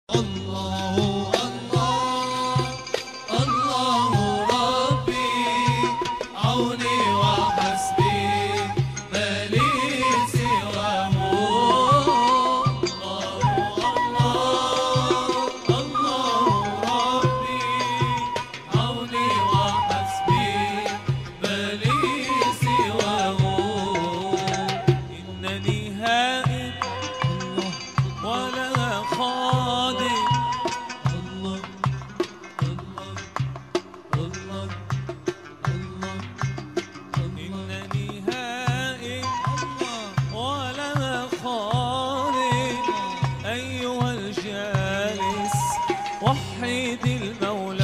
الله الله الله ربي عوني وحسبي ما لي سواه. الله الله الله ربي عوني وحسبي ما لي سواه. إنني هائم ولا خادم. الله الله الله الله إنني هائم ولا خادم. أيها الجالس وحد المولى